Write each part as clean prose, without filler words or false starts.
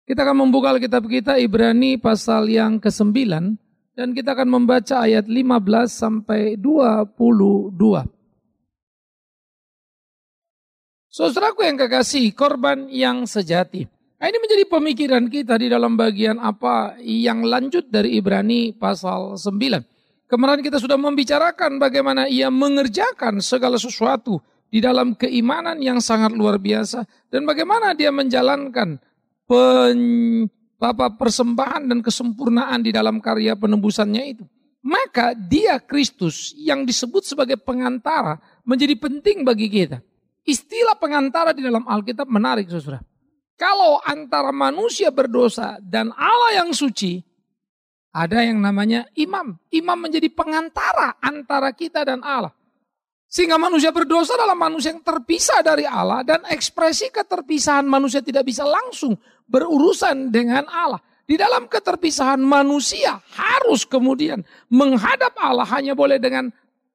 Kita akan membuka Alkitab kita Ibrani pasal yang ke-9 dan kita akan membaca ayat 15 sampai 22. Saudaraku yang kekasih, korban yang sejati. Nah, ini menjadi pemikiran kita di dalam bagian apa yang lanjut dari Ibrani pasal 9. Kemarin kita sudah membicarakan bagaimana ia mengerjakan segala sesuatu di dalam keimanan yang sangat luar biasa dan bagaimana dia menjalankan persembahan dan kesempurnaan di dalam karya penebusannya itu. Maka dia Kristus yang disebut sebagai pengantara menjadi penting bagi kita. Istilah pengantara di dalam Alkitab menarik, saudara. Kalau antara manusia berdosa dan Allah yang suci, ada yang namanya imam. Imam menjadi pengantara antara kita dan Allah. Sehingga manusia berdosa adalah manusia yang terpisah dari Allah dan ekspresi keterpisahan manusia tidak bisa langsung berurusan dengan Allah. Di dalam keterpisahan manusia harus kemudian menghadap Allah hanya boleh dengan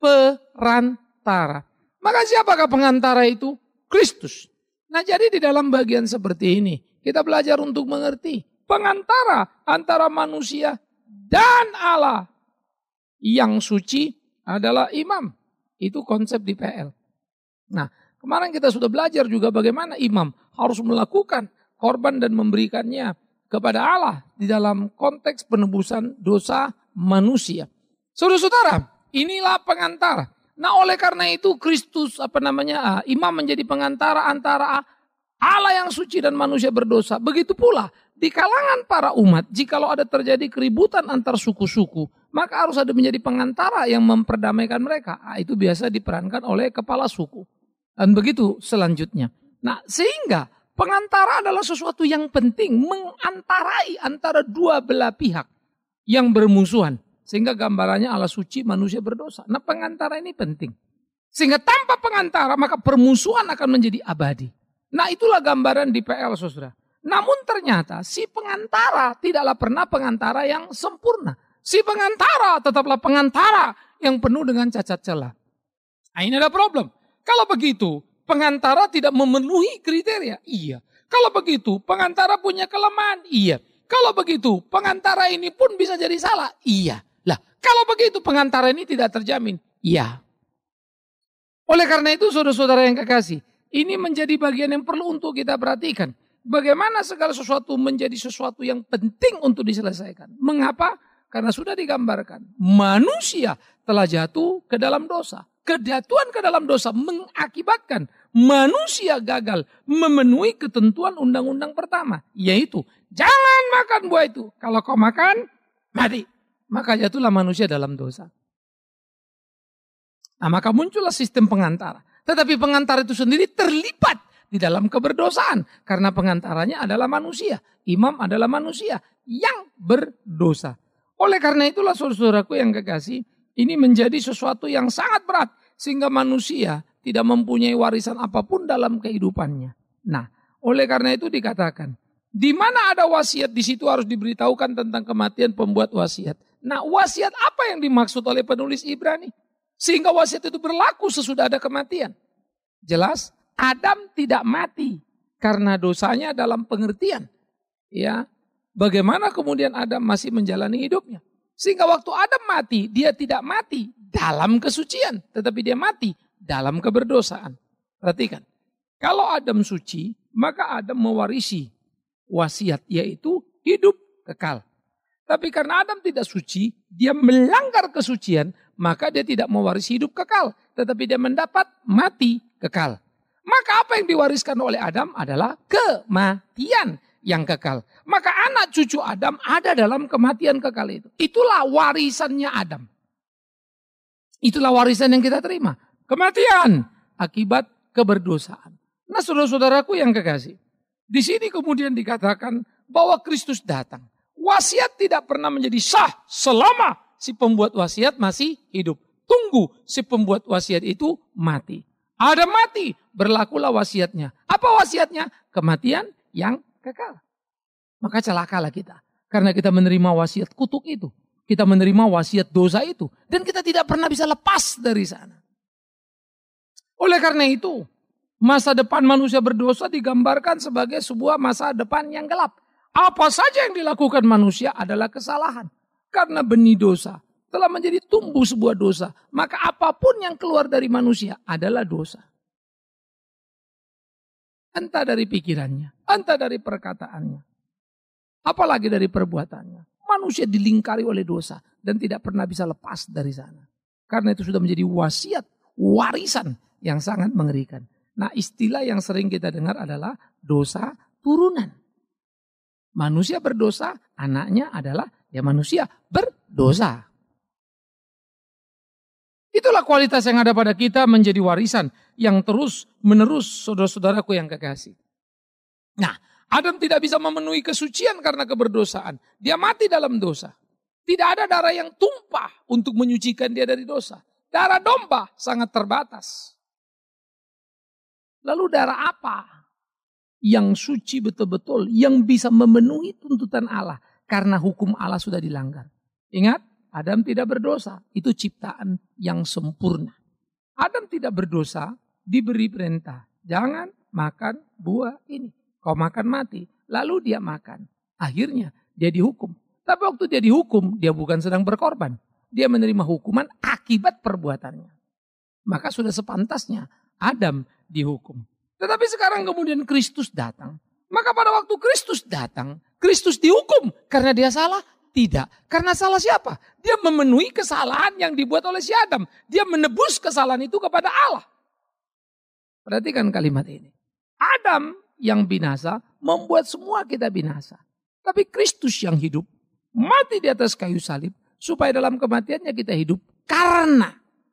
perantara. Maka siapakah pengantara itu? Kristus. Nah, jadi di dalam bagian seperti ini kita belajar untuk mengerti pengantara antara manusia dan Allah yang suci adalah imam. Itu konsep di PL. Nah, kemarin kita sudah belajar juga bagaimana imam harus melakukan korban dan memberikannya kepada Allah di dalam konteks penebusan dosa manusia. Saudara-saudara, inilah pengantara. Nah, oleh karena itu Kristus imam menjadi pengantara antara Allah yang suci dan manusia berdosa. Begitu pula di kalangan para umat, jikalau ada terjadi keributan antar suku-suku, maka harus ada menjadi pengantara yang memperdamaikan mereka. Itu biasa diperankan oleh kepala suku. Dan begitu selanjutnya. Nah, sehingga pengantara adalah sesuatu yang penting, mengantarai antara dua belah pihak yang bermusuhan. Sehingga gambarannya Allah suci, manusia berdosa. Nah, pengantara ini penting. Sehingga tanpa pengantara, maka permusuhan akan menjadi abadi. Nah, itulah gambaran di PL, saudara. Namun ternyata si pengantara tidaklah pernah pengantara yang sempurna. Si pengantara tetaplah pengantara yang penuh dengan cacat celah. Nah, ini ada problem. Kalau begitu, pengantara tidak memenuhi kriteria. Iya. Kalau begitu, pengantara punya kelemahan. Iya. Kalau begitu, pengantara ini pun bisa jadi salah. Iya. Lah, kalau begitu pengantara ini tidak terjamin. Iya. Oleh karena itu, saudara-saudara yang kekasih, ini menjadi bagian yang perlu untuk kita perhatikan. Bagaimana segala sesuatu menjadi sesuatu yang penting untuk diselesaikan. Mengapa? Karena sudah digambarkan. Manusia telah jatuh ke dalam dosa. Kejatuhan ke dalam dosa mengakibatkan manusia gagal memenuhi ketentuan undang-undang pertama. Yaitu, jangan makan buah itu. Kalau kau makan, mati. Maka jatuhlah manusia dalam dosa. Nah, maka muncullah sistem pengantara. Tetapi pengantara itu sendiri terlibat di dalam keberdosaan. Karena pengantaranya adalah manusia. Imam adalah manusia yang berdosa. Oleh karena itulah saudaraku yang kekasih, ini menjadi sesuatu yang sangat berat. Sehingga manusia tidak mempunyai warisan apapun dalam kehidupannya. Nah, oleh karena itu dikatakan, di mana ada wasiat di situ harus diberitahukan tentang kematian pembuat wasiat. Nah, wasiat apa yang dimaksud oleh penulis Ibrani? Sehingga wasiat itu berlaku sesudah ada kematian. Jelas, Adam tidak mati karena dosanya dalam pengertian. Ya, bagaimana kemudian Adam masih menjalani hidupnya? Sehingga waktu Adam mati, dia tidak mati dalam kesucian, tetapi dia mati dalam keberdosaan. Perhatikan, kalau Adam suci, maka Adam mewarisi wasiat, yaitu hidup kekal. Tapi karena Adam tidak suci, dia melanggar kesucian, maka dia tidak mewarisi hidup kekal, tetapi dia mendapat mati kekal. Maka apa yang diwariskan oleh Adam adalah kematian yang kekal. Maka anak cucu Adam ada dalam kematian kekal itu. Itulah warisannya Adam. Itulah warisan yang kita terima. Kematian akibat keberdosaan. Nah, saudara-saudaraku yang kekasih, di sini kemudian dikatakan bahwa Kristus datang. Wasiat tidak pernah menjadi sah selama si pembuat wasiat masih hidup. Tunggu si pembuat wasiat itu mati. Ada mati, berlakulah wasiatnya. Apa wasiatnya? Kematian yang kekal. Maka celakalah kita. Karena kita menerima wasiat kutuk itu. Kita menerima wasiat dosa itu. Dan kita tidak pernah bisa lepas dari sana. Oleh karena itu, masa depan manusia berdosa digambarkan sebagai sebuah masa depan yang gelap. Apa saja yang dilakukan manusia adalah kesalahan. Karena benih dosa telah menjadi tumbuh sebuah dosa. Maka apapun yang keluar dari manusia adalah dosa. Entah dari pikirannya, entah dari perkataannya. Apalagi dari perbuatannya. Manusia dilingkari oleh dosa dan tidak pernah bisa lepas dari sana. Karena itu sudah menjadi wasiat, warisan yang sangat mengerikan. Nah, istilah yang sering kita dengar adalah dosa turunan. Manusia berdosa, anaknya adalah ya manusia berdosa. Itulah kualitas yang ada pada kita menjadi warisan yang terus menerus, saudara-saudaraku yang kekasih. Nah, Adam tidak bisa memenuhi kesucian karena keberdosaan. Dia mati dalam dosa. Tidak ada darah yang tumpah untuk menyucikan dia dari dosa. Darah domba sangat terbatas. Lalu darah apa yang suci betul-betul, yang bisa memenuhi tuntutan Allah karena hukum Allah sudah dilanggar? Ingat, Adam tidak berdosa, itu ciptaan yang sempurna. Adam tidak berdosa, diberi perintah, jangan makan buah ini. Kau makan mati, lalu dia makan. Akhirnya dia dihukum. Tapi waktu dia dihukum, dia bukan sedang berkorban. Dia menerima hukuman akibat perbuatannya. Maka sudah sepantasnya Adam dihukum. Tetapi sekarang kemudian Kristus datang. Maka pada waktu Kristus datang, Kristus dihukum karena dia salah? Tidak. Karena salah siapa? Dia memenuhi kesalahan yang dibuat oleh si Adam. Dia menebus kesalahan itu kepada Allah. Perhatikan kalimat ini. Adam yang binasa membuat semua kita binasa. Tapi Kristus yang hidup, mati di atas kayu salib, supaya dalam kematiannya kita hidup. Karena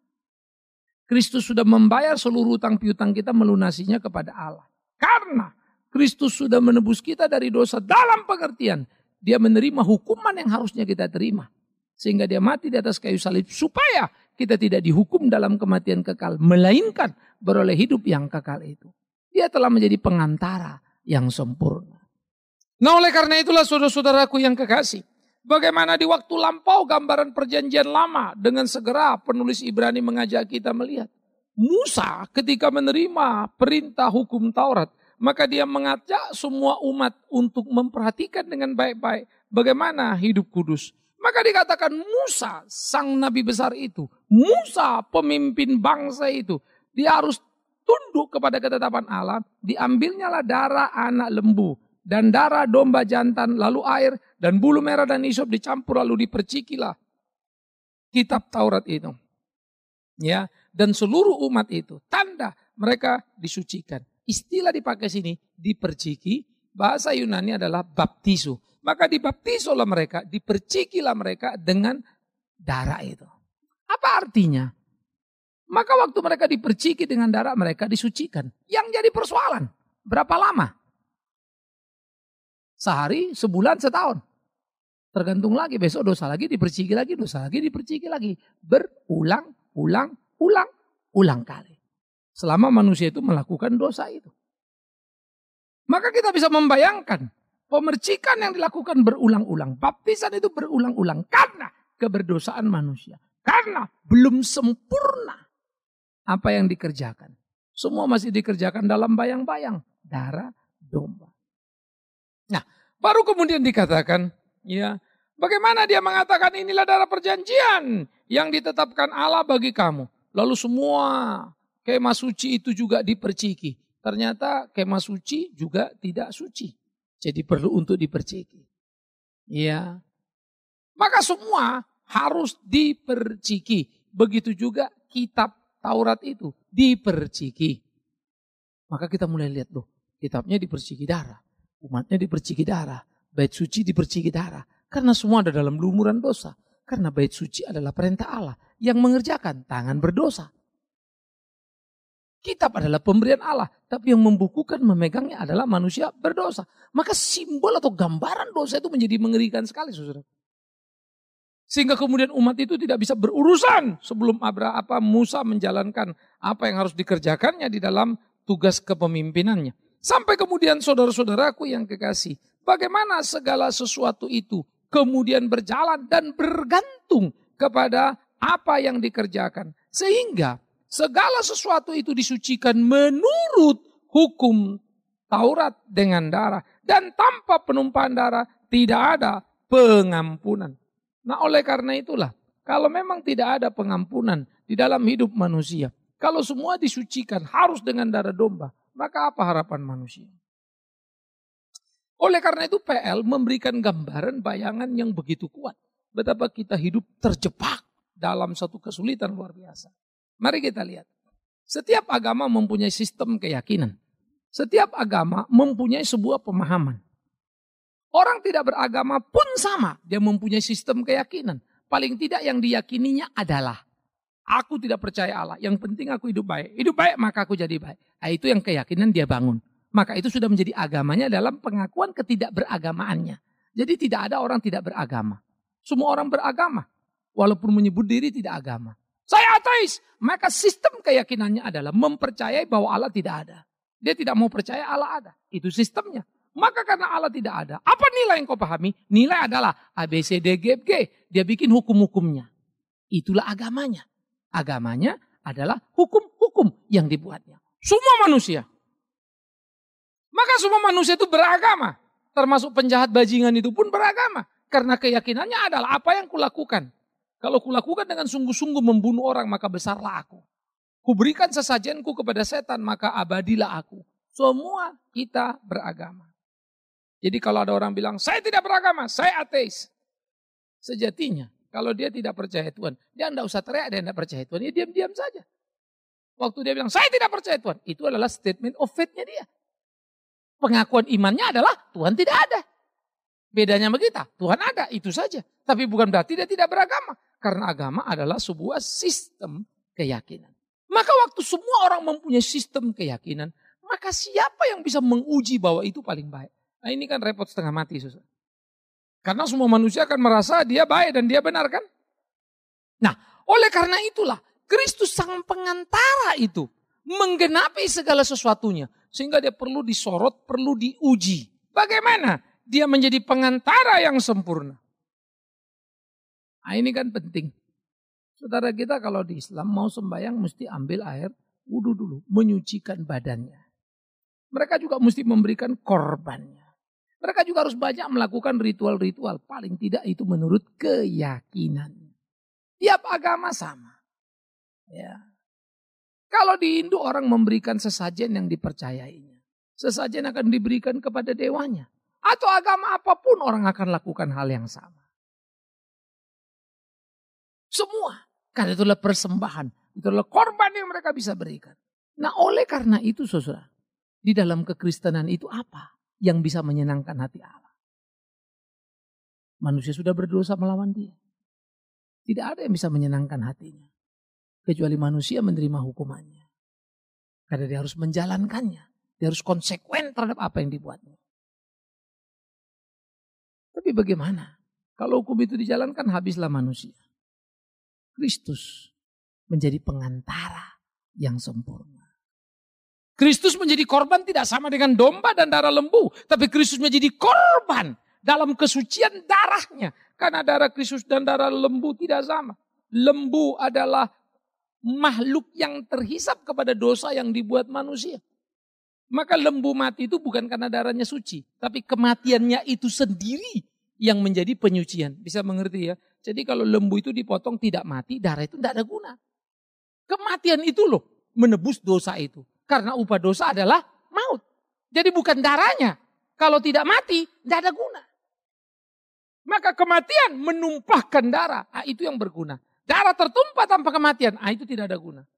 Kristus sudah membayar seluruh utang piutang kita, melunasinya kepada Allah. Karena Kristus sudah menebus kita dari dosa dalam pengertian dia menerima hukuman yang harusnya kita terima. Sehingga dia mati di atas kayu salib supaya kita tidak dihukum dalam kematian kekal. Melainkan beroleh hidup yang kekal itu. Dia telah menjadi pengantara yang sempurna. Nah, oleh karena itulah saudara-saudaraku yang kekasih. Bagaimana di waktu lampau gambaran perjanjian lama dengan segera penulis Ibrani mengajak kita melihat. Musa ketika menerima perintah hukum Taurat, maka dia mengajak semua umat untuk memperhatikan dengan baik-baik bagaimana hidup kudus. Maka dikatakan Musa, sang nabi besar itu, Musa pemimpin bangsa itu, dia harus tunduk kepada ketetapan Allah, diambilnyalah darah anak lembu dan darah domba jantan, lalu air dan bulu merah dan hisop dicampur lalu dipercikilah kitab Taurat itu. Ya, dan seluruh umat itu tanda mereka disucikan. Istilah dipakai sini diperciki, bahasa Yunani adalah baptisu. Maka dibaptisolah mereka, dipercikilah mereka dengan darah itu. Apa artinya? Maka waktu mereka diperciki dengan darah mereka disucikan. Yang jadi persoalan, berapa lama? Sehari, sebulan, setahun. Tergantung lagi, besok dosa lagi, diperciki lagi, dosa lagi, diperciki lagi. Berulang kali. Selama manusia itu melakukan dosa itu. Maka kita bisa membayangkan pemercikan yang dilakukan berulang-ulang. Baptisan itu berulang-ulang karena keberdosaan manusia. Karena belum sempurna apa yang dikerjakan. Semua masih dikerjakan dalam bayang-bayang. Darah domba. Nah, baru kemudian dikatakan, ya, bagaimana dia mengatakan inilah darah perjanjian yang ditetapkan Allah bagi kamu. Lalu semua kemah suci itu juga diperciki. Ternyata kemah suci juga tidak suci. Jadi perlu untuk diperciki. Ya. Maka semua harus diperciki. Begitu juga kitab Taurat itu diperciki. Maka kita mulai lihat loh. Kitabnya diperciki darah. Umatnya diperciki darah. Bait suci diperciki darah. Karena semua ada dalam lumuran dosa. Karena bait suci adalah perintah Allah. Yang mengerjakan tangan berdosa. Kitab adalah pemberian Allah, tapi yang membukukan, memegangnya adalah manusia berdosa. Maka simbol atau gambaran dosa itu menjadi mengerikan sekali, saudara. Sehingga kemudian umat itu tidak bisa berurusan sebelum Musa menjalankan apa yang harus dikerjakannya di dalam tugas kepemimpinannya. Sampai kemudian saudara-saudaraku yang kekasih, bagaimana segala sesuatu itu kemudian berjalan dan bergantung kepada apa yang dikerjakan. Sehingga segala sesuatu itu disucikan menurut hukum Taurat dengan darah. Dan tanpa penumpahan darah tidak ada pengampunan. Nah oleh karena itulah, kalau memang tidak ada pengampunan di dalam hidup manusia, kalau semua disucikan harus dengan darah domba, maka apa harapan manusia? Oleh karena itu PL memberikan gambaran bayangan yang begitu kuat. Betapa kita hidup terjebak dalam satu kesulitan luar biasa. Mari kita lihat. Setiap agama mempunyai sistem keyakinan. Setiap agama mempunyai sebuah pemahaman. Orang tidak beragama pun sama. Dia mempunyai sistem keyakinan. Paling tidak yang diyakininya adalah, aku tidak percaya Allah. Yang penting aku hidup baik. Hidup baik maka aku jadi baik. Nah, itu yang keyakinan dia bangun. Maka itu sudah menjadi agamanya dalam pengakuan ketidakberagamaannya. Jadi tidak ada orang tidak beragama. Semua orang beragama. Walaupun menyebut diri tidak agama. Saya ateis. Maka sistem keyakinannya adalah mempercayai bahwa Allah tidak ada. Dia tidak mau percaya Allah ada. Itu sistemnya. Maka karena Allah tidak ada. Apa nilai yang kau pahami? Nilai adalah A, B, C, D, G, F, G. Dia bikin hukum-hukumnya. Itulah agamanya. Agamanya adalah hukum-hukum yang dibuatnya. Semua manusia. Maka semua manusia itu beragama. Termasuk penjahat bajingan itu pun beragama. Karena keyakinannya adalah apa yang kulakukan. Kalau kulakukan dengan sungguh-sungguh membunuh orang, maka besarlah aku. Kuberikan sesajenku kepada setan, maka abadilah aku. Semua kita beragama. Jadi kalau ada orang bilang, saya tidak beragama, saya ateis. Sejatinya, kalau dia tidak percaya Tuhan, dia tidak usah teriak, dia tidak percaya Tuhan, dia diam-diam saja. Waktu dia bilang, saya tidak percaya Tuhan, itu adalah statement of faith-nya dia. Pengakuan imannya adalah Tuhan tidak ada. Bedanya sama kita, Tuhan ada, itu saja. Tapi bukan berarti dia tidak beragama. Karena agama adalah sebuah sistem keyakinan. Maka waktu semua orang mempunyai sistem keyakinan, maka siapa yang bisa menguji bahwa itu paling baik? Nah ini kan repot setengah mati, saudara. Karena semua manusia akan merasa dia baik dan dia benar kan? Nah oleh karena itulah Kristus sang pengantara itu menggenapi segala sesuatunya. Sehingga dia perlu disorot, perlu diuji. Bagaimana dia menjadi pengantara yang sempurna? Nah ini kan penting. Saudara kita kalau di Islam mau sembahyang mesti ambil air wudhu dulu. Menyucikan badannya. Mereka juga mesti memberikan korbannya. Mereka juga harus banyak melakukan ritual-ritual. Paling tidak itu menurut keyakinannya. Tiap agama sama. Ya. Kalau di Hindu orang memberikan sesajen yang dipercayainya. Sesajen akan diberikan kepada dewanya. Atau agama apapun orang akan lakukan hal yang sama. Semua. Karena itulah persembahan. Itulah korban yang mereka bisa berikan. Nah oleh karena itu saudara. Di dalam kekristenan itu apa yang bisa menyenangkan hati Allah? Manusia sudah berdosa melawan dia. Tidak ada yang bisa menyenangkan hatinya. Kecuali manusia menerima hukumannya. Karena dia harus menjalankannya. Dia harus konsekuen terhadap apa yang dibuatnya. Tapi bagaimana? Kalau hukum itu dijalankan habislah manusia. Kristus menjadi pengantara yang sempurna. Kristus menjadi korban tidak sama dengan domba dan darah lembu. Tapi Kristus menjadi korban dalam kesucian darahnya. Karena darah Kristus dan darah lembu tidak sama. Lembu adalah makhluk yang terhisap kepada dosa yang dibuat manusia. Maka lembu mati itu bukan karena darahnya suci. Tapi kematiannya itu sendiri yang menjadi penyucian. Bisa mengerti ya? Jadi kalau lembu itu dipotong tidak mati, darah itu tidak ada guna. Kematian itu loh menebus dosa itu. Karena upah dosa adalah maut. Jadi bukan darahnya. Kalau tidak mati, tidak ada guna. Maka kematian menumpahkan darah. Ah, itu yang berguna. Darah tertumpah tanpa kematian. Ah, itu tidak ada guna.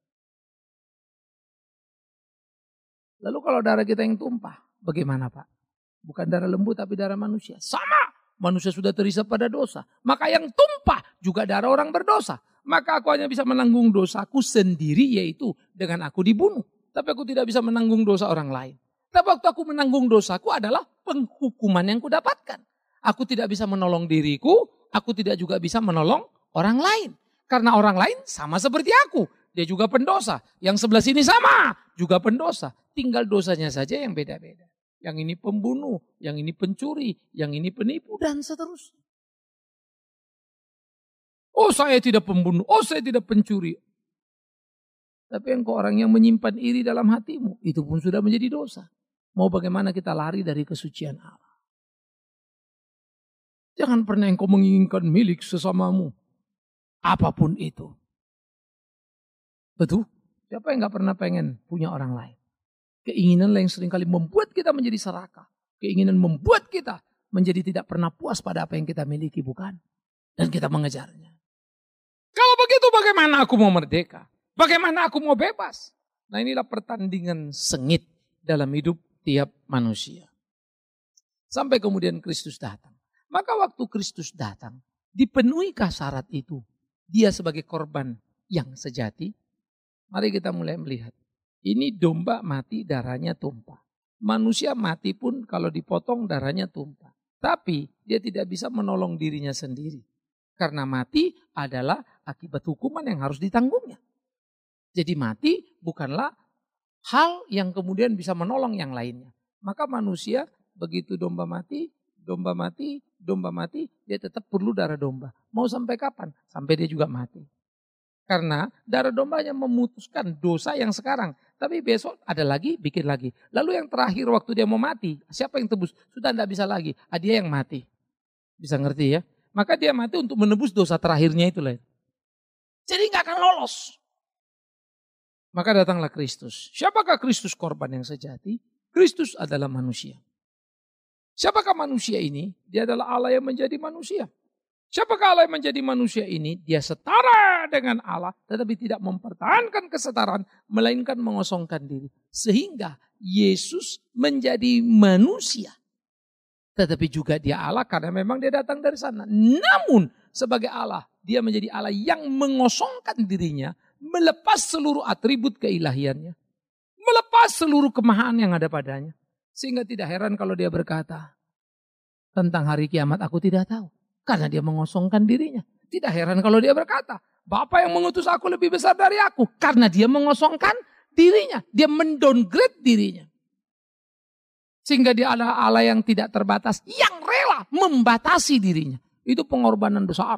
Lalu kalau darah kita yang tumpah, bagaimana Pak? Bukan darah lembu tapi darah manusia. Sama. Manusia sudah terhisap pada dosa. Maka yang tumpah juga darah orang berdosa. Maka aku hanya bisa menanggung dosaku sendiri, yaitu dengan aku dibunuh. Tapi aku tidak bisa menanggung dosa orang lain. Tapi waktu aku menanggung dosaku adalah penghukuman yang kudapatkan. Aku tidak bisa menolong diriku, aku tidak juga bisa menolong orang lain. Karena orang lain sama seperti aku. Dia juga pendosa. Yang sebelah sini sama, juga pendosa. Tinggal dosanya saja yang beda-beda. Yang ini pembunuh, yang ini pencuri, yang ini penipu, dan seterusnya. Oh saya tidak pembunuh, oh saya tidak pencuri. Tapi engkau orang yang menyimpan iri dalam hatimu, itu pun sudah menjadi dosa. Mau bagaimana kita lari dari kesucian Allah. Jangan pernah engkau menginginkan milik sesamamu. Apapun itu. Betul? Siapa yang gak pernah pengen punya orang lain? Keinginan yang seringkali membuat kita menjadi serakah. Keinginan membuat kita menjadi tidak pernah puas pada apa yang kita miliki, bukan? Dan kita mengejarnya. Kalau begitu bagaimana aku mau merdeka? Bagaimana aku mau bebas? Nah, inilah pertandingan sengit dalam hidup tiap manusia. Sampai kemudian Kristus datang. Maka waktu Kristus datang, dipenuhikah syarat itu? Dia sebagai korban yang sejati? Mari kita mulai melihat. Ini domba mati, darahnya tumpah. Manusia mati pun kalau dipotong darahnya tumpah. Tapi dia tidak bisa menolong dirinya sendiri. Karena mati adalah akibat hukuman yang harus ditanggungnya. Jadi mati bukanlah hal yang kemudian bisa menolong yang lainnya. Maka manusia begitu domba mati, dia tetap perlu darah domba. Mau sampai kapan? Sampai dia juga mati. Karena darah dombanya memutuskan dosa yang sekarang. Tapi besok ada lagi, bikin lagi. Lalu yang terakhir waktu dia mau mati, siapa yang tebus? Sudah tidak bisa lagi. Dia yang mati. Bisa ngerti ya? Maka dia mati untuk menebus dosa terakhirnya itu. Jadi nggak akan lolos. Maka datanglah Kristus. Siapakah Kristus korban yang sejati? Kristus adalah manusia. Siapakah manusia ini? Dia adalah Allah yang menjadi manusia. Siapakah Allah yang menjadi manusia ini? Dia setara dengan Allah, tetapi tidak mempertahankan kesetaraan, melainkan mengosongkan diri. Sehingga Yesus menjadi manusia. Tetapi juga dia Allah karena memang dia datang dari sana. Namun sebagai Allah, dia menjadi Allah yang mengosongkan dirinya, melepas seluruh atribut keilahiannya, melepas seluruh kemahaan yang ada padanya. Sehingga tidak heran kalau dia berkata, tentang hari kiamat aku tidak tahu. Karena dia mengosongkan dirinya. Tidak heran kalau dia berkata, Bapa yang mengutus aku lebih besar dari aku. Karena dia mengosongkan dirinya. Dia mendowngrade dirinya. Sehingga dia adalah Allah yang tidak terbatas. Yang rela membatasi dirinya. Itu pengorbanan besar.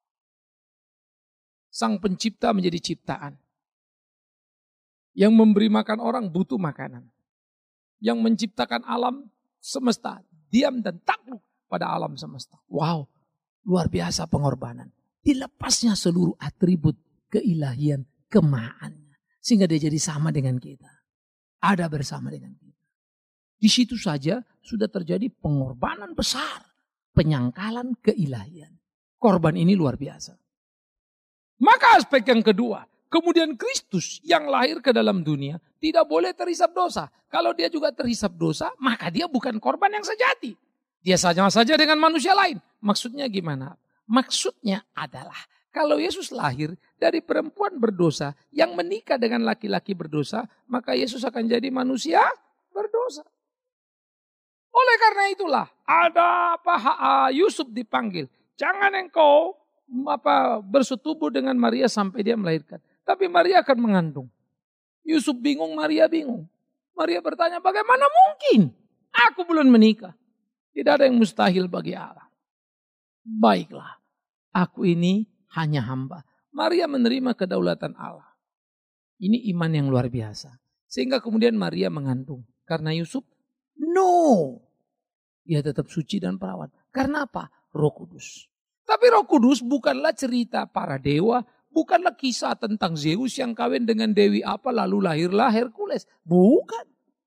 Sang pencipta menjadi ciptaan. Yang memberi makan orang butuh makanan. Yang menciptakan alam semesta. Diam dan takluk pada alam semesta. Wow. Luar biasa pengorbanan. Dilepasnya seluruh atribut keilahian, kemahaannya. Sehingga dia jadi sama dengan kita. Ada bersama dengan kita. Di situ saja sudah terjadi pengorbanan besar. Penyangkalan keilahian. Korban ini luar biasa. Maka aspek yang kedua. Kemudian Kristus yang lahir ke dalam dunia tidak boleh terhisap dosa. Kalau dia juga terhisap dosa, maka dia bukan korban yang sejati. Dia sama saja dengan manusia lain. Maksudnya gimana? Maksudnya adalah kalau Yesus lahir dari perempuan berdosa yang menikah dengan laki-laki berdosa, maka Yesus akan jadi manusia berdosa. Oleh karena itulah ada Yusuf dipanggil. Jangan engkau bersetubuh dengan Maria sampai dia melahirkan. Tapi Maria akan mengandung. Yusuf bingung, Maria bingung. Maria bertanya, bagaimana mungkin? Aku belum menikah. Tidak ada yang mustahil bagi Allah. Baiklah, aku ini hanya hamba. Maria menerima kedaulatan Allah. Ini iman yang luar biasa. Sehingga kemudian Maria mengandung. Karena Yusuf, no. Dia tetap suci dan perawan. Karena apa? Roh Kudus. Tapi Roh Kudus bukanlah cerita para dewa. Bukanlah kisah tentang Zeus yang kawin dengan Dewi apa lalu lahirlah Hercules. Bukan.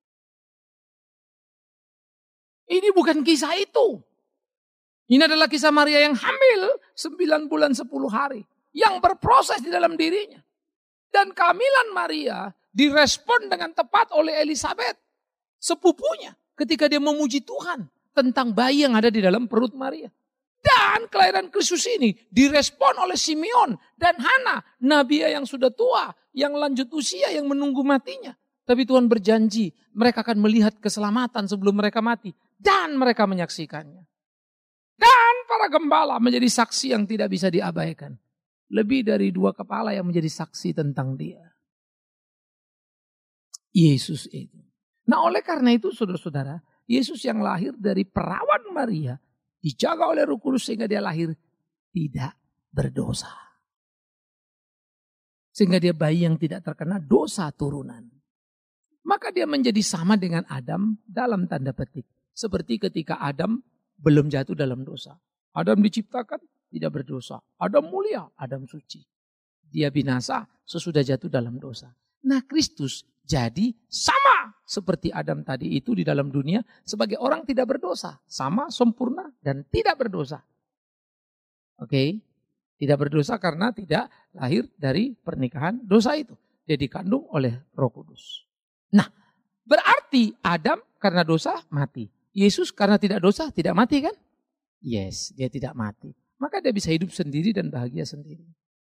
Ini bukan kisah itu. Ini adalah kisah Maria yang hamil 9 bulan 10 hari. Yang berproses di dalam dirinya. Dan kehamilan Maria direspon dengan tepat oleh Elizabeth. Sepupunya ketika dia memuji Tuhan tentang bayi yang ada di dalam perut Maria. Dan kelahiran Kristus ini direspon oleh Simeon dan Hana. Nabiya yang sudah tua, yang lanjut usia, yang menunggu matinya. Tapi Tuhan berjanji mereka akan melihat keselamatan sebelum mereka mati. Dan mereka menyaksikannya. Dan para gembala menjadi saksi yang tidak bisa diabaikan. Lebih dari 2 kepala yang menjadi saksi tentang dia. Yesus itu. Nah oleh karena itu saudara-saudara, Yesus yang lahir dari perawan Maria, dijaga oleh Roh Kudus sehingga dia lahir tidak berdosa. Sehingga dia bayi yang tidak terkena dosa turunan. Maka dia menjadi sama dengan Adam dalam tanda petik. Seperti ketika Adam belum jatuh dalam dosa. Adam diciptakan tidak berdosa. Adam mulia, Adam suci. Dia binasa sesudah jatuh dalam dosa. Nah, Kristus jadi sama seperti Adam tadi itu di dalam dunia sebagai orang tidak berdosa. Sama, sempurna, dan tidak berdosa. Oke? Tidak berdosa karena tidak lahir dari pernikahan dosa itu. Dia dikandung oleh Roh Kudus. Nah, berarti Adam karena dosa mati. Yesus karena tidak dosa tidak mati kan? Yes, dia tidak mati. Maka dia bisa hidup sendiri dan bahagia sendiri.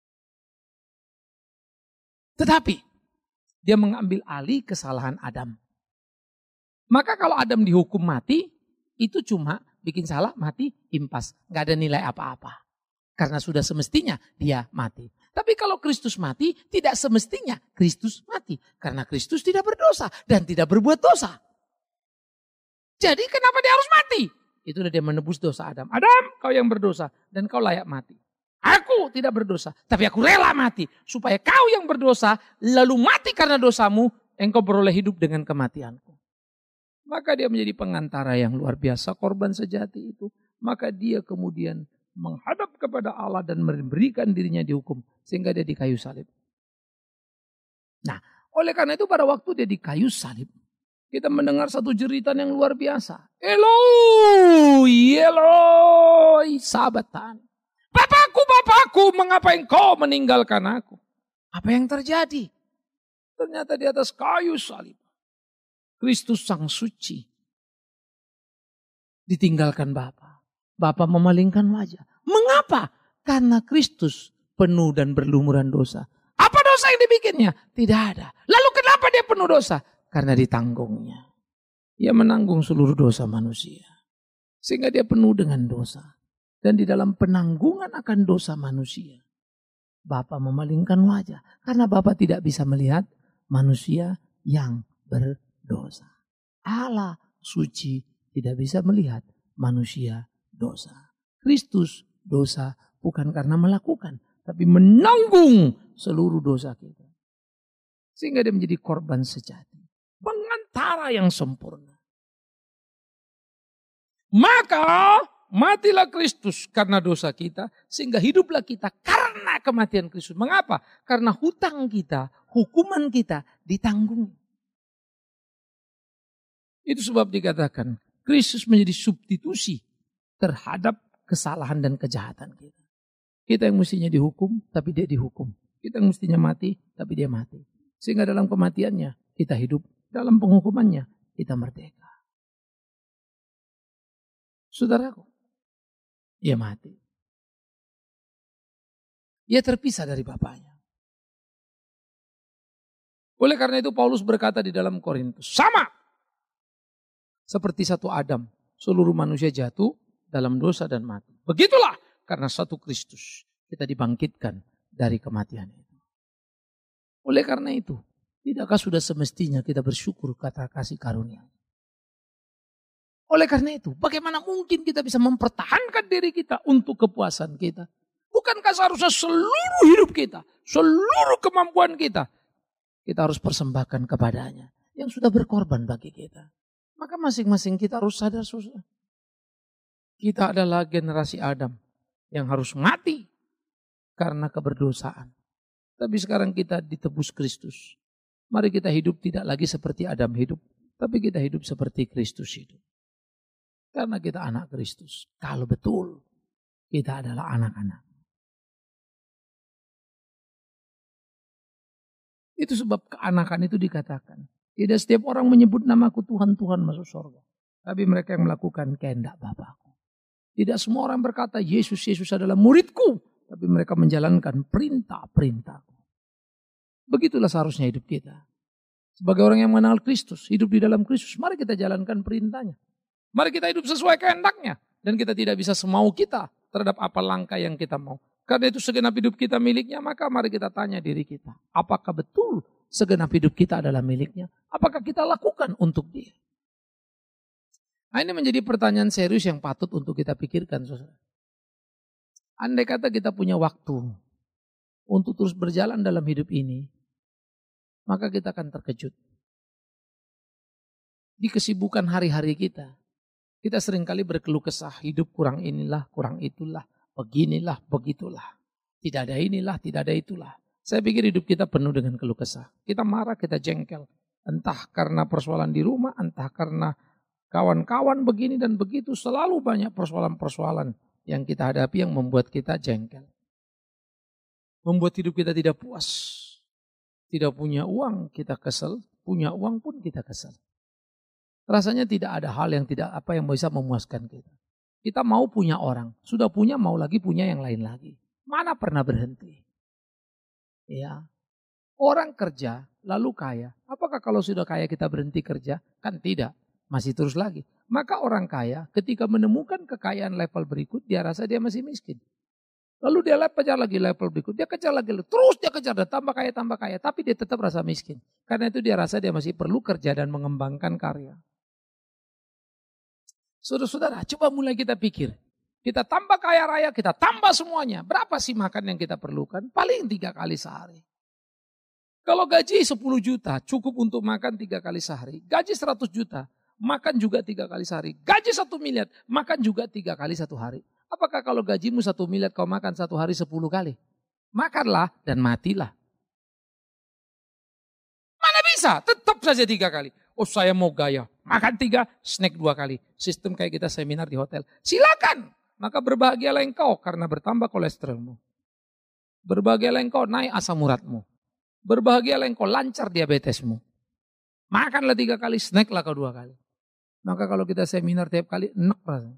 Tetapi dia mengambil alih kesalahan Adam. Maka kalau Adam dihukum mati, itu cuma bikin salah mati impas. Gak ada nilai apa-apa. Karena sudah semestinya dia mati. Tapi kalau Kristus mati, tidak semestinya Kristus mati. Karena Kristus tidak berdosa dan tidak berbuat dosa. Jadi kenapa dia harus mati? Itulah dia menebus dosa Adam. Adam, kau yang berdosa dan kau layak mati. Aku tidak berdosa, tapi aku rela mati. Supaya kau yang berdosa, lalu mati karena dosamu, engkau beroleh hidup dengan kematianku. Maka dia menjadi pengantara yang luar biasa, korban sejati itu. Maka dia kemudian menghadap kepada Allah dan memberikan dirinya dihukum. Sehingga dia di kayu salib. Nah, oleh karena itu pada waktu dia di kayu salib, kita mendengar satu jeritan yang luar biasa. Eloi, Eloi, sabatan. Bapakku, Bapakku, mengapa engkau meninggalkan aku? Apa yang terjadi? Ternyata di atas kayu salib, Kristus sang suci ditinggalkan Bapa. Bapa memalingkan wajah. Mengapa? Karena Kristus penuh dan berlumuran dosa. Apa dosa yang dibikinnya? Tidak ada. Lalu kenapa dia penuh dosa? Karena ditanggungnya. Dia menanggung seluruh dosa manusia. Sehingga dia penuh dengan dosa. Dan di dalam penanggungan akan dosa manusia, Bapa memalingkan wajah. Karena Bapa tidak bisa melihat manusia yang berdosa. Allah suci tidak bisa melihat manusia dosa. Kristus dosa bukan karena melakukan, tapi menanggung seluruh dosa kita. Sehingga dia menjadi korban sejati. Pengantara yang sempurna. Maka matilah Kristus karena dosa kita, sehingga hiduplah kita karena kematian Kristus. Mengapa? Karena hutang kita, hukuman kita ditanggung. Itu sebab dikatakan Kristus menjadi substitusi terhadap kesalahan dan kejahatan kita. Kita yang mestinya dihukum, tapi dia dihukum. Kita yang mestinya mati, tapi dia mati. Sehingga dalam kematiannya kita hidup, dalam penghukumannya kita merdeka. Saudaraku, dia mati. Dia terpisah dari Bapaknya. Oleh karena itu Paulus berkata di dalam Korintus, sama seperti satu Adam, seluruh manusia jatuh dalam dosa dan mati. Begitulah karena satu Kristus kita dibangkitkan dari kematian itu. Oleh karena itu, tidakkah sudah semestinya kita bersyukur kata kasih karunia? Oleh karena itu, bagaimana mungkin kita bisa mempertahankan diri kita untuk kepuasan kita? Bukankah seharusnya seluruh hidup kita, seluruh kemampuan kita harus persembahkan kepadanya yang sudah berkorban bagi kita? Maka masing-masing kita harus sadar, saudara. Kita adalah generasi Adam yang harus mati karena keberdosaan. Tapi sekarang kita ditebus Kristus. Mari kita hidup tidak lagi seperti Adam hidup, tapi kita hidup seperti Kristus hidup. Karena kita anak Kristus. Kalau betul kita adalah anak-anak. Itu sebab keanakan itu dikatakan. Tidak setiap orang menyebut namaku Tuhan, Tuhan masuk surga. Tapi mereka yang melakukan kehendak Bapakku. Tidak semua orang berkata Yesus, Yesus adalah muridku. Tapi mereka menjalankan perintah-perintahku. Begitulah seharusnya hidup kita. Sebagai orang yang mengenal Kristus, hidup di dalam Kristus, mari kita jalankan perintahnya. Mari kita hidup sesuai kehendaknya. Dan kita tidak bisa semau kita terhadap apa langkah yang kita mau. Karena itu segenap hidup kita miliknya, maka mari kita tanya diri kita. Apakah betul segenap hidup kita adalah miliknya? Apakah kita lakukan untuk dia? Nah, ini menjadi pertanyaan serius yang patut untuk kita pikirkan, saudara. Andai kata kita punya waktu untuk terus berjalan dalam hidup ini, maka kita akan terkejut. di kesibukan hari-hari kita. Kita seringkali berkeluh kesah, hidup kurang inilah, kurang itulah, beginilah, begitulah. Tidak ada inilah, tidak ada itulah. Saya pikir hidup kita penuh dengan keluh kesah. Kita marah, kita jengkel. Entah karena persoalan di rumah, entah karena kawan-kawan begini dan begitu. Selalu banyak persoalan-persoalan yang kita hadapi yang membuat kita jengkel. Membuat hidup kita tidak puas. Tidak punya uang, kita kesel. Punya uang pun kita kesel. Rasanya tidak ada hal yang bisa memuaskan kita. Kita mau punya orang, sudah punya mau lagi punya yang lain lagi. Mana pernah berhenti? Ya, orang kerja lalu kaya. Apakah kalau sudah kaya kita berhenti kerja? Kan tidak, masih terus lagi. Maka orang kaya ketika menemukan kekayaan level berikut, dia rasa dia masih miskin. Lalu dia kejar lagi level berikut, dia kejar lagi, terus dia kejar dan tambah kaya, tapi dia tetap rasa miskin. Karena itu dia rasa dia masih perlu kerja dan mengembangkan karya. Saudara-saudara, coba mulai kita pikir. Kita tambah kaya raya, kita tambah semuanya. Berapa sih makan yang kita perlukan? Paling 3 kali sehari. Kalau gaji 10 juta, cukup untuk makan 3 kali sehari. Gaji 100 juta, makan juga 3 kali sehari. Gaji 1 miliar, makan juga 3 kali 1 hari. Apakah kalau gajimu 1 miliar kau makan 1 hari 10 kali? Makanlah dan matilah. Mana bisa? Tetap saja 3 kali. Oh saya mau gaya. Makan 3, snack 2 kali. Sistem kayak kita seminar di hotel. Silakan. Maka berbahagialah engkau karena bertambah kolesterolmu. Berbahagialah engkau naik asam uratmu. Berbahagialah engkau lancar diabetesmu. Makanlah 3 kali, snacklah kau 2 kali. Maka kalau kita seminar tiap kali, enak rasanya.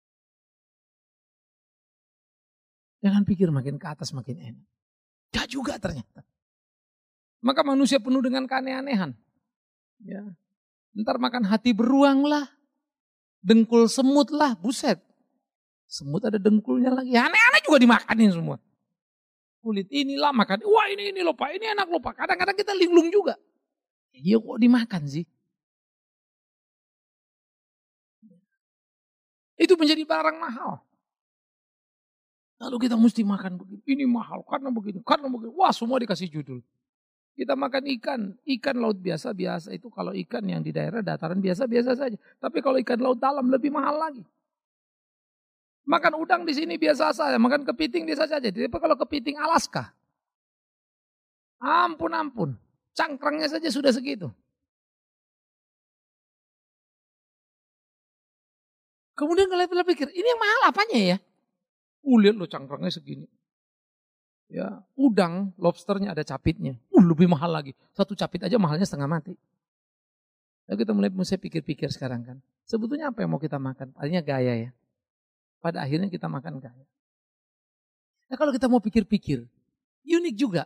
Jangan pikir makin ke atas makin enak. Gak juga ternyata. Maka manusia penuh dengan keaneh-anehan. Ya. Ntar makan hati beruang lah. Dengkul semut lah, buset. Semut ada dengkulnya lagi. Aneh-aneh juga dimakanin semua. Kulit inilah makan. Wah ini loh Pak, ini enak loh Pak. Kadang-kadang kita linglung juga. Iya kok dimakan sih. Itu menjadi barang mahal. Lalu kita mesti makan begini. Ini mahal karena begini, karena begini. Wah semua dikasih judul. Kita makan ikan laut biasa-biasa itu kalau ikan yang di daerah dataran biasa-biasa saja. Tapi kalau ikan laut dalam lebih mahal lagi. Makan udang di sini biasa saja, makan kepiting biasa saja. Tapi kalau kepiting Alaska, ampun, cangkrangnya saja sudah segitu. Kemudian kalian pikir, ini yang mahal apanya ya? Lihat lo cangkrangnya segini. Ya, udang, lobsternya ada capitnya. Lebih mahal lagi. 1 capit aja mahalnya setengah mati. Lalu kita mulai pikir-pikir sekarang kan. Sebetulnya apa yang mau kita makan? Pastinya gaya ya. Pada akhirnya kita makan gaya. Nah kalau kita mau pikir-pikir, unik juga.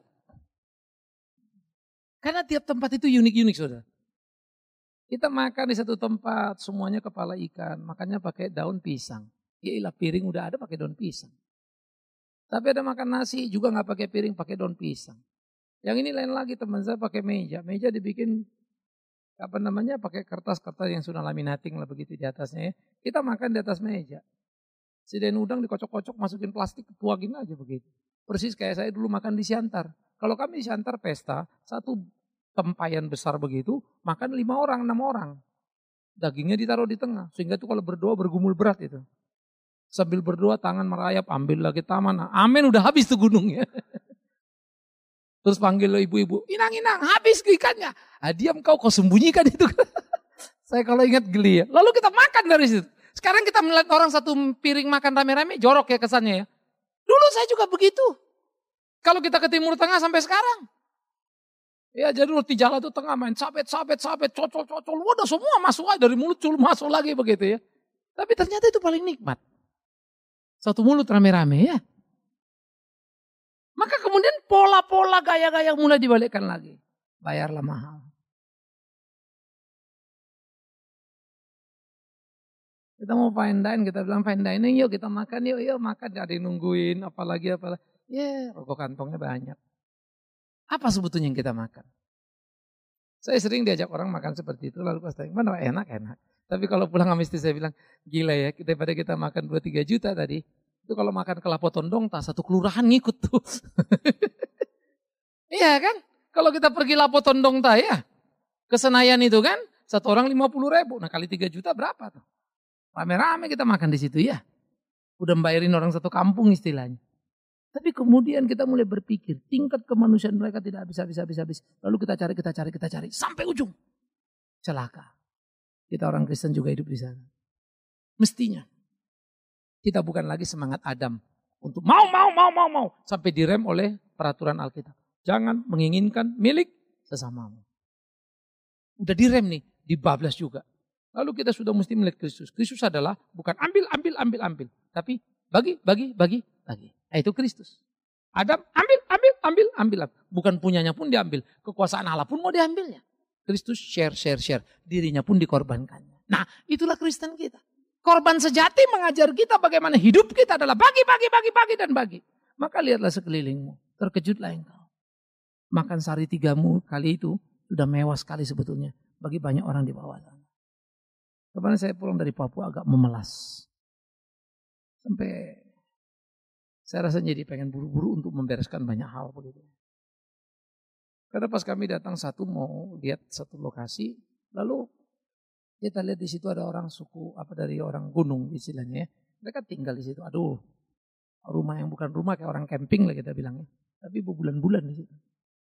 Karena tiap tempat itu unik-unik saudara. Kita makan di satu tempat, semuanya kepala ikan. Makannya pakai daun pisang. Yailah piring udah ada pakai daun pisang. Tapi ada makan nasi juga gak pakai piring, pakai daun pisang. Yang ini lain lagi teman saya pakai meja. Meja dibikin pakai kertas-kertas yang sudah laminating lah begitu di atasnya ya. Kita makan di atas meja. Sediain udang dikocok-kocok masukin plastik tuangin aja begitu. Persis kayak saya dulu makan di Siantar. Kalau kami di Siantar pesta, 1 tempayan besar begitu, makan 5 orang, 6 orang. Dagingnya ditaruh di tengah, sehingga itu kalau berdoa bergumul berat itu. Sambil berdoa tangan merayap, ambil lagi taman. Amin udah habis tuh gunungnya. Terus panggil lo ibu-ibu, inang-inang habis ikannya. Diam kau sembunyikan itu. Saya kalau ingat geli ya. Lalu kita makan dari situ. Sekarang kita melihat orang 1 piring makan rame-rame, jorok ya kesannya ya. Dulu saya juga begitu. Kalau kita ke Timur Tengah sampai sekarang. Ya jadi roti jala itu tengah main sabet, cocol. Udah semua masuk aja dari mulut cul masuk lagi begitu ya. Tapi ternyata itu paling nikmat. 1 mulut rame-rame ya. Maka kemudian pola-pola gaya-gaya mulai dibalikkan lagi. Bayarlah mahal. Kita mau fine dine, kita bilang fine dining yuk kita makan yuk makan. Ada yang nungguin apalagi. Ya rokok kantongnya banyak. Apa sebetulnya yang kita makan? Saya sering diajak orang makan seperti itu lalu pas tanya, mana enak. Tapi kalau pulang sama istri saya bilang, gila ya daripada kita makan 2-3 juta tadi. Itu kalau makan ke Lapo Tondong, 1 kelurahan ngikut tuh. Iya kan? Kalau kita pergi Lapo Tondong ya, ke Senayan itu kan, Satu orang 50.000. Nah kali 3 juta berapa tuh? Rame-rame kita makan di situ ya. Udah bayarin orang satu kampung istilahnya. Tapi kemudian kita mulai berpikir, tingkat kemanusiaan mereka tidak habis. Lalu kita cari. Sampai ujung. Celaka. Kita orang Kristen juga hidup di sana. Mestinya. Kita bukan lagi semangat Adam. Untuk mau. Sampai direm oleh peraturan Alkitab. Jangan menginginkan milik sesamamu. Udah direm nih, dibablas juga. Lalu kita sudah mesti melihat Kristus. Kristus adalah bukan ambil. Tapi bagi. Nah, itu Kristus. Adam ambil. Bukan punyanya pun diambil. Kekuasaan Allah pun mau diambilnya. Kristus share. Dirinya pun dikorbankannya. Nah, itulah Kristen kita. Korban sejati mengajar kita bagaimana hidup kita adalah bagi. Maka lihatlah sekelilingmu. Terkejutlah engkau. Makan sari 3 kali itu sudah mewah sekali sebetulnya. Bagi banyak orang di bawah sana. Kemarin saya pulang dari Papua agak memelas. Sampai saya rasa jadi pengen buru-buru untuk membereskan banyak hal begitu. Karena pas kami datang mau lihat satu lokasi, lalu kita lihat di situ ada orang suku dari orang gunung istilahnya ya. Mereka tinggal di situ. Aduh, rumah yang bukan rumah kayak orang camping lah kita bilangnya. Tapi berbulan-bulan di situ.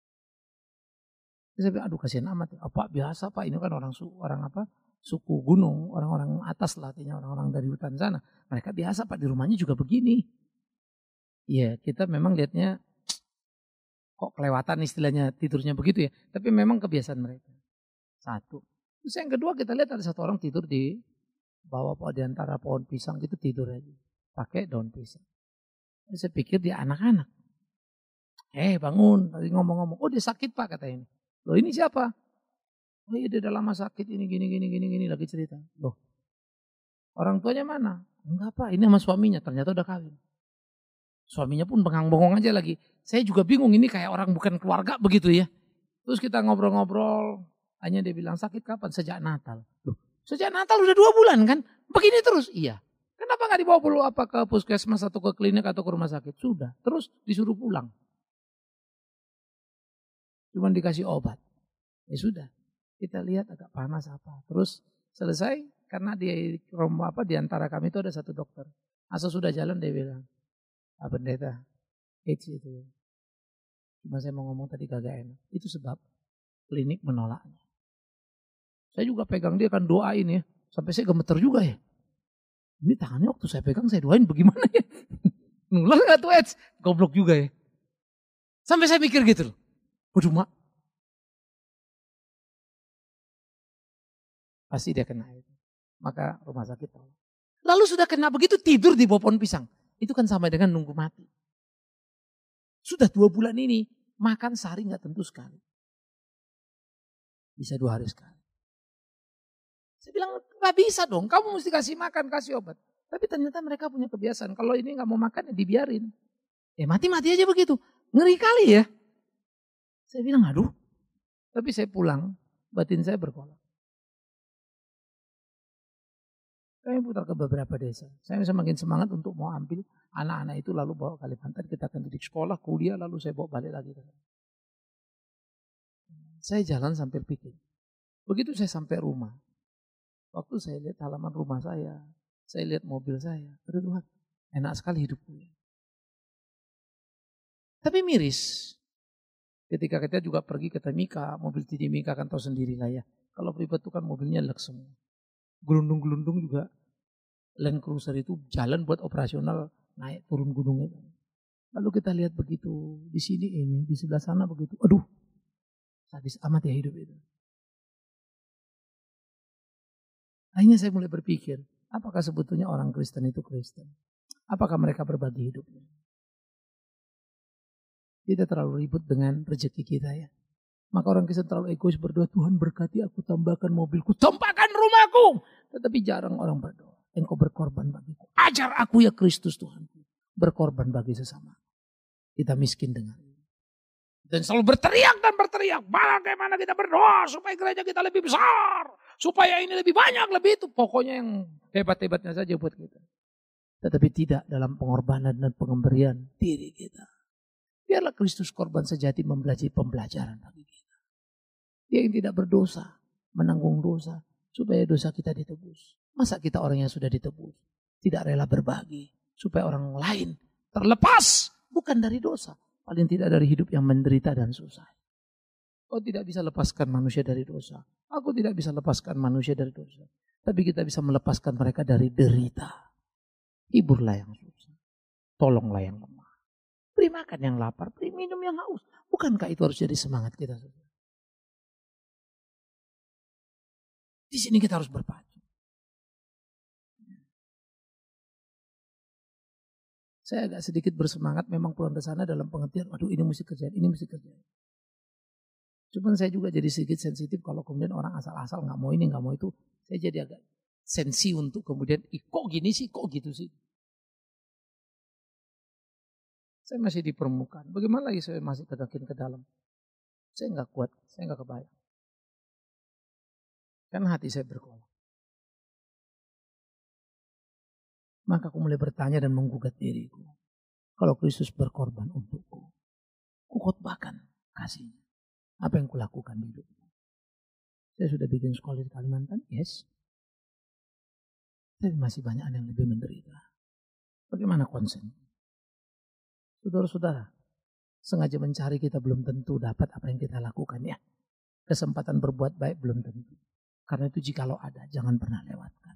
Saya bilang, aduh kasihan amat. Apa biasa Pak, ini kan orang suku gunung, orang-orang atas lah, artinya orang-orang dari hutan sana. Mereka biasa Pak, di rumahnya juga begini. Iya, kita memang lihatnya kok kelewatan istilahnya tidurnya begitu ya. Tapi memang kebiasaan mereka. Satu. Terus yang kedua kita lihat ada satu orang tidur di bawah di antara pohon pisang gitu tidur aja. Pakai daun pisang. Terus saya pikir dia anak-anak. Bangun, tadi ngomong-ngomong. Oh dia sakit Pak katanya. Loh ini siapa? Oh iya dia udah lama sakit ini gini lagi cerita. Loh orang tuanya mana? Enggak Pak, ini sama suaminya ternyata udah kawin. Suaminya pun bengang-bengong aja lagi. Saya juga bingung ini kayak orang bukan keluarga begitu ya. Terus kita ngobrol-ngobrol. Hanya dia bilang sakit kapan? Sejak Natal. Loh sejak Natal udah 2 bulan kan? Begini terus? Iya. Kenapa gak dibawa dulu ke puskesmas atau ke klinik atau ke rumah sakit? Sudah. Terus disuruh pulang. Cuman dikasih obat. Ya sudah. Kita lihat agak panas apa. Terus selesai karena di antara kami itu ada satu dokter. Asal sudah jalan dia bilang, pendeta, AIDS itu. Cuma saya mau ngomong tadi kagak enak. Itu sebab klinik menolaknya. Saya juga pegang dia kan doain ya. Sampai saya gemeter juga ya. Ini tangannya waktu saya pegang saya doain bagaimana ya. Nular gak tuh AIDS? Goblok juga ya. Sampai saya mikir gitu loh. Waduh mak. Pasti dia kena itu. Maka rumah sakit tahu. Lalu sudah kena begitu tidur di bawah pohon pisang. Itu kan sama dengan nunggu mati. Sudah 2 bulan ini makan sehari gak tentu sekali. Bisa 2 hari sekali. Saya bilang gak bisa dong. Kamu mesti kasih makan, kasih obat. Tapi ternyata mereka punya kebiasaan. Kalau ini gak mau makan ya dibiarin. Mati-mati aja begitu. Ngeri kali ya. Saya bilang aduh. Tapi saya pulang. Batin saya berkolak. Kami putar ke beberapa desa. Saya semakin semangat untuk mau ambil anak-anak itu lalu bawa ke Kalimantan. Kita akan didik sekolah, kuliah, lalu saya bawa balik lagi. Saya jalan sambil pikir. Begitu saya sampai rumah. Waktu saya lihat halaman rumah saya lihat mobil saya. Aduh Tuhan, enak sekali hidupku. Tapi miris. Ketika kita juga pergi ke Timika, mobil Timika kan tahu sendiri lah ya. Kalau pribadi itu kan mobilnya lek semua. Gelundung-gelundung juga Land Cruiser itu jalan buat operasional naik turun gunung itu. Lalu kita lihat begitu di sini ini, di sebelah sana begitu. Aduh, sadis amat ya hidup itu. Akhirnya saya mulai berpikir, apakah sebetulnya orang Kristen itu Kristen? Apakah mereka berbagi hidupnya? Kita terlalu ribut dengan rezeki kita ya. Maka orang Kristen terlalu egois berdoa, Tuhan berkati aku, tambahkan mobilku, tambahkan rumahku. Tetapi jarang orang berdoa, engkau berkorban bagiku. Ajar aku ya Kristus Tuhanku, berkorban bagi sesama. Kita miskin dengan ini. Dan selalu berteriak. Bagaimana kita berdoa supaya gereja kita lebih besar. Supaya ini lebih banyak, lebih itu. Pokoknya yang hebat-hebatnya saja buat kita. Tetapi tidak dalam pengorbanan dan pengembalian diri kita. Biarlah Kristus korban sejati membelajar pembelajaran bagi kita. Dia yang tidak berdosa menanggung dosa supaya dosa kita ditebus. Masa kita orang yang sudah ditebus tidak rela berbagi supaya orang lain terlepas bukan dari dosa, paling tidak dari hidup yang menderita dan susah. Kau tidak bisa lepaskan manusia dari dosa. Aku tidak bisa lepaskan manusia dari dosa. Tapi kita bisa melepaskan mereka dari derita. Hiburlah yang susah. Tolonglah yang lemah. Beri makan yang lapar. Beri minum yang haus. Bukankah itu harus jadi semangat kita? Di sini kita harus berpacu. Saya agak sedikit bersemangat memang pulang ke sana dalam pengertian, aduh ini mesti kerjaan, ini mesti kerjaan. Cuman saya juga jadi sedikit sensitif kalau kemudian orang asal-asal nggak mau ini, nggak mau itu. Saya jadi agak sensi untuk kemudian, kok gini sih, kok gitu sih. Saya masih di permukaan. Bagaimana lagi saya masih kedakin ke dalam? Saya nggak kuat, saya nggak kebayang. Kan hati saya bergolak. Maka aku mulai bertanya dan menggugat diriku. Kalau Kristus berkorban untukku, kukhotbahkan kasihnya. Apa yang kulakukan di hidupku? Saya sudah bikin sekolah di Kalimantan, yes. Tapi masih banyak yang lebih menderita. Bagaimana konsen? Saudara-saudara, sengaja mencari kita belum tentu dapat apa yang kita lakukan ya. Kesempatan berbuat baik belum tentu. Karena itu jikalau ada, jangan pernah lewatkan.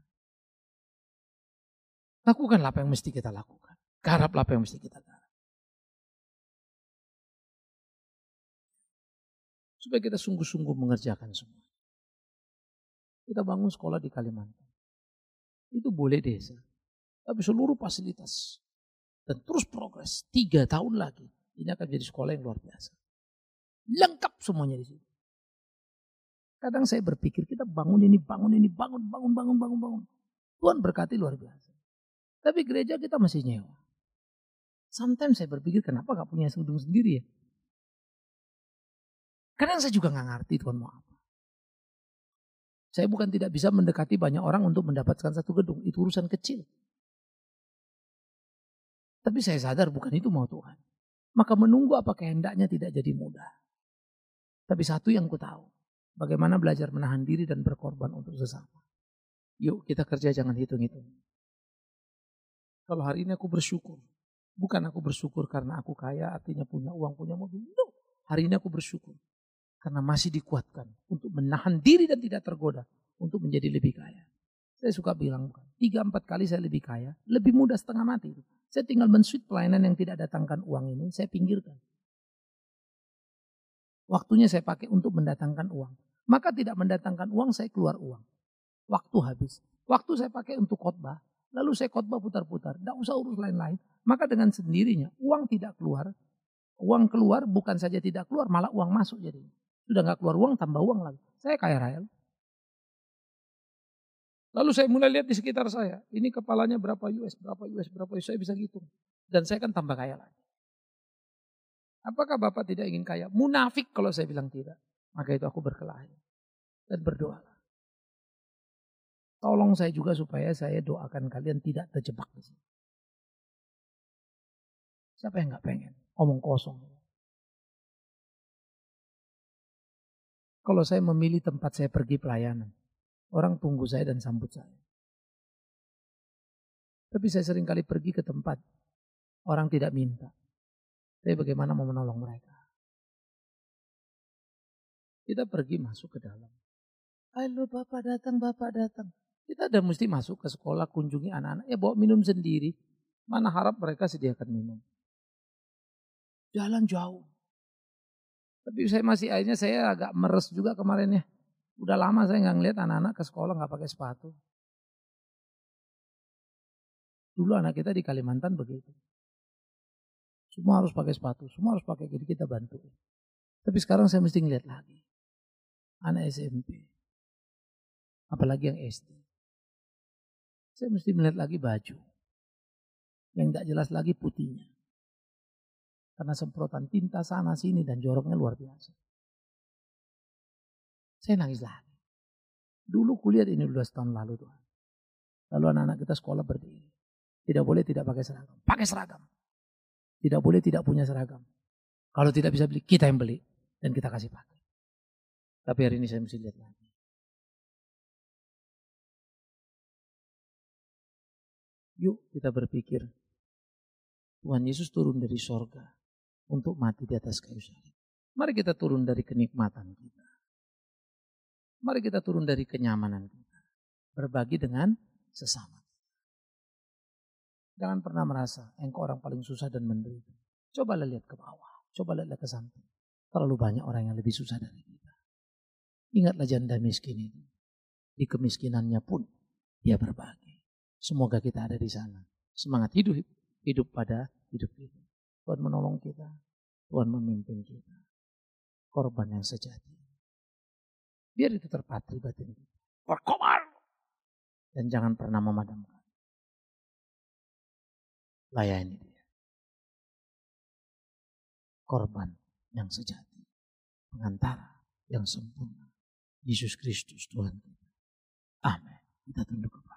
Lakukanlah apa yang mesti kita lakukan. Garaplah apa yang mesti kita garap. Supaya kita sungguh-sungguh mengerjakan semua. Kita bangun sekolah di Kalimantan. Itu boleh desa. Tapi seluruh fasilitas. Dan terus progres. 3 tahun lagi. Ini akan jadi sekolah yang luar biasa. Lengkap semuanya di sini. Kadang saya berpikir kita bangun, bangun. Tuhan berkati luar biasa. Tapi gereja kita masih nyewa. Sometimes saya berpikir kenapa gak punya gedung sendiri ya. Kadang saya juga gak ngerti Tuhan mau apa. Saya bukan tidak bisa mendekati banyak orang untuk mendapatkan satu gedung. Itu urusan kecil. Tapi saya sadar bukan itu mau Tuhan. Maka menunggu apa kehendaknya tidak jadi mudah. Tapi satu yang ku tahu. Bagaimana belajar menahan diri dan berkorban untuk sesama. Yuk kita kerja jangan hitung-hitung. Kalau hari ini aku bersyukur. Bukan aku bersyukur karena aku kaya artinya punya uang, punya mobil. No. Hari ini aku bersyukur. Karena masih dikuatkan untuk menahan diri dan tidak tergoda untuk menjadi lebih kaya. Saya suka bilang, 3-4 kali saya lebih kaya, lebih mudah setengah mati. Saya tinggal men-switch pelayanan yang tidak datangkan uang ini, saya pinggirkan. Waktunya saya pakai untuk mendatangkan uang. Maka tidak mendatangkan uang, saya keluar uang. Waktu habis. Waktu saya pakai untuk khotbah, lalu saya khotbah putar-putar. Tidak usah urus lain-lain. Maka dengan sendirinya, uang tidak keluar. Uang keluar bukan saja tidak keluar, malah uang masuk jadinya. Sudah gak keluar uang, tambah uang lagi. Saya kaya raya. Lalu saya mulai lihat di sekitar saya. Ini kepalanya berapa US. Saya bisa hitung. Dan saya kan tambah kaya lagi. Apakah Bapak tidak ingin kaya? Munafik kalau saya bilang tidak. Maka itu aku berkelahi. Dan berdoa. Tolong saya juga supaya saya doakan kalian tidak terjebak di sini. Siapa yang gak pengen? Omong kosong. Kalau saya memilih tempat saya pergi pelayanan, orang tunggu saya dan sambut saya. Tapi saya sering kali pergi ke tempat orang tidak minta. Tapi bagaimana mau menolong mereka? Kita pergi masuk ke dalam. Halo Bapak datang. Kita udah mesti masuk ke sekolah, kunjungi anak-anak. Ya bawa minum sendiri. Mana harap mereka sediakan minum. Jalan jauh. Tapi akhirnya saya agak meres juga kemarin ya. Udah lama saya nggak ngeliat anak-anak ke sekolah nggak pakai sepatu. Dulu anak kita di Kalimantan begitu. Semua harus pakai sepatu, semua harus pakai, jadi kita bantu. Tapi sekarang saya mesti ngeliat lagi. Anak SMP. Apalagi yang SD. Saya mesti melihat lagi baju. Yang tidak jelas lagi putihnya. Karena semprotan tinta sana sini dan joroknya luar biasa. Saya nangis lagi. Dulu kuliah ini 12 tahun lalu Tuhan. Lalu anak-anak kita sekolah berdiri. Tidak boleh tidak pakai seragam. Pakai seragam. Tidak boleh tidak punya seragam. Kalau tidak bisa beli, kita yang beli. Dan kita kasih pakai. Tapi hari ini saya mesti lihat lagi. Yuk kita berpikir, Tuhan Yesus turun dari sorga untuk mati di atas kayu salib. Mari kita turun dari kenikmatan kita. Mari kita turun dari kenyamanan kita. Berbagi dengan sesama. Jangan pernah merasa engkau orang paling susah dan menderita. Cobalah lihat ke bawah. Cobalah lihat ke samping. Terlalu banyak orang yang lebih susah dari kita. Ingatlah janda miskin itu. Di kemiskinannya pun dia berbagi. Semoga kita ada di sana. Semangat hidup pada hidup kita. Tuhan menolong kita. Tuhan memimpin kita. Korban yang sejati. Biar itu terpatri batin kita. Berkobar. Dan jangan pernah memadamkan. Layani dia. Korban yang sejati. Pengantara yang sempurna. Yesus Kristus Tuhan kita. Amin. Kita tunduk kepada